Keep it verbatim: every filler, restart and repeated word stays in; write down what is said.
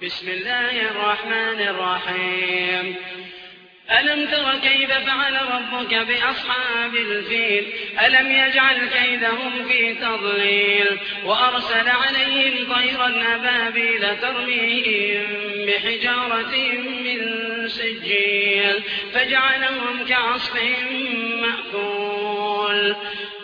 بسم الله الرحمن الرحيم ألم تر كيف فعل ربك بأصحاب الفيل ألم يجعل كيدهم في تضليل وأرسل عليهم طيرا أبابيل ترميهم بحجارة من سجيل فجعلهم كعصف مأكول